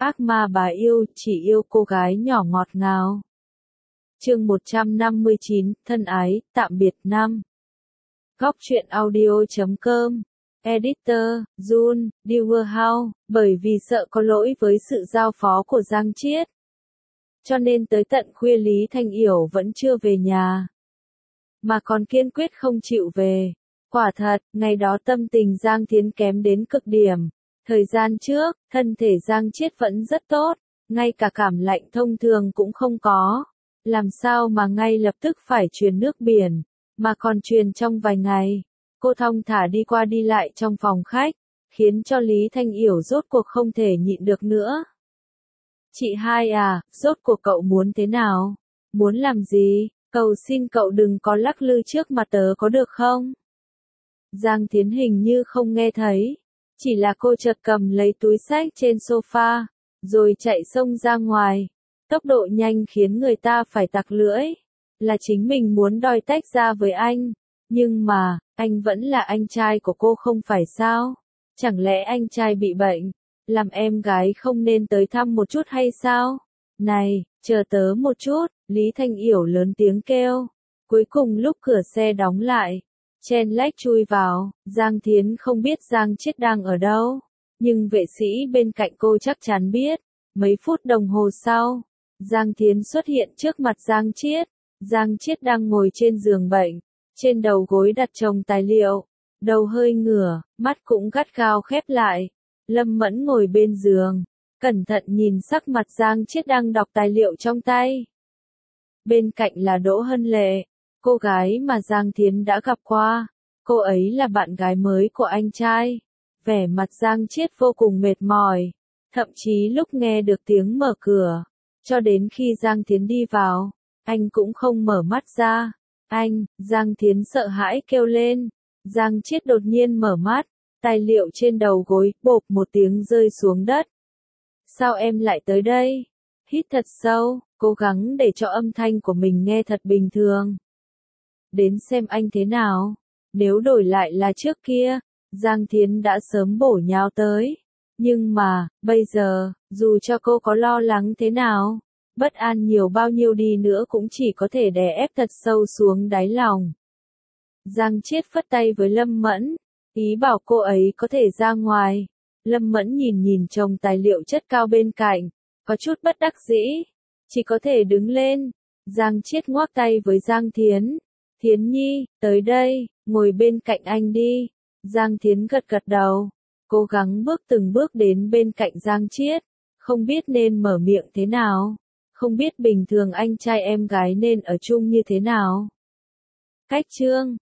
Ác ma bà yêu, chỉ yêu cô gái nhỏ ngọt ngào. Chương 159, thân ái, tạm biệt năm. Góc truyện audio.com. Editor, Jun, Dewerhouse, bởi vì sợ có lỗi với sự giao phó của Giang Chiết. Cho nên tới tận khuya Lý Thanh Yểu vẫn chưa về nhà. Mà còn kiên quyết không chịu về. Quả thật, ngày đó tâm tình Giang Thiến kém đến cực điểm. Thời gian trước, thân thể Giang Chiết vẫn rất tốt, ngay cả cảm lạnh thông thường cũng không có. Làm sao mà ngay lập tức phải truyền nước biển, mà còn truyền trong vài ngày. Cô thong thả đi qua đi lại trong phòng khách, khiến cho Lý Thanh Yểu rốt cuộc không thể nhịn được nữa. Chị hai à, rốt cuộc cậu muốn thế nào? Muốn làm gì? Cầu xin cậu đừng có lắc lư trước mặt tớ có được không? Giang Thiến hình như không nghe thấy. Chỉ là cô chợt cầm lấy túi xách trên sofa, rồi chạy xông ra ngoài. Tốc độ nhanh khiến người ta phải tặc lưỡi. Là chính mình muốn đòi tách ra với anh. Nhưng mà, anh vẫn là anh trai của cô không phải sao? Chẳng lẽ anh trai bị bệnh? Làm em gái không nên tới thăm một chút hay sao? Này, chờ tớ một chút, Lý Thanh Yểu lớn tiếng kêu. Cuối cùng lúc cửa xe đóng lại, chen lách chui vào, Giang Thiến không biết Giang Chiết đang ở đâu. Nhưng vệ sĩ bên cạnh cô chắc chắn biết. Mấy phút đồng hồ sau, Giang Thiến xuất hiện trước mặt Giang Chiết. Giang Chiết đang ngồi trên giường bệnh, trên đầu gối đặt chồng tài liệu, đầu hơi ngửa, mắt cũng gắt gao khép lại. Lâm Mẫn ngồi bên giường, cẩn thận nhìn sắc mặt Giang Chiết đang đọc tài liệu trong tay. Bên cạnh là Đỗ Hân Lệ, cô gái mà Giang Thiến đã gặp qua. Cô ấy là bạn gái mới của anh trai. Vẻ mặt Giang Chiết vô cùng mệt mỏi, thậm chí lúc nghe được tiếng mở cửa, cho đến khi Giang Thiến đi vào, anh cũng không mở mắt ra. Anh, Giang Thiến sợ hãi kêu lên. Giang Chiết đột nhiên mở mắt, tài liệu trên đầu gối, bộp một tiếng rơi xuống đất. Sao em lại tới đây? Hít thật sâu, cố gắng để cho âm thanh của mình nghe thật bình thường. Đến xem anh thế nào. Nếu đổi lại là trước kia, Giang Thiến đã sớm bổ nhào tới. Nhưng mà, bây giờ, dù cho cô có lo lắng thế nào, bất an nhiều bao nhiêu đi nữa cũng chỉ có thể đè ép thật sâu xuống đáy lòng. Giang Chiết phất tay với Lâm Mẫn, ý bảo cô ấy có thể ra ngoài. Lâm Mẫn nhìn nhìn chồng tài liệu chất cao bên cạnh, có chút bất đắc dĩ, chỉ có thể đứng lên. Giang Chiết ngoắc tay với Giang Thiến. Thiến Nhi, tới đây, ngồi bên cạnh anh đi. Giang Thiến gật gật đầu, cố gắng bước từng bước đến bên cạnh Giang Chiết, không biết nên mở miệng thế nào, không biết bình thường anh trai em gái nên ở chung như thế nào. Cách chương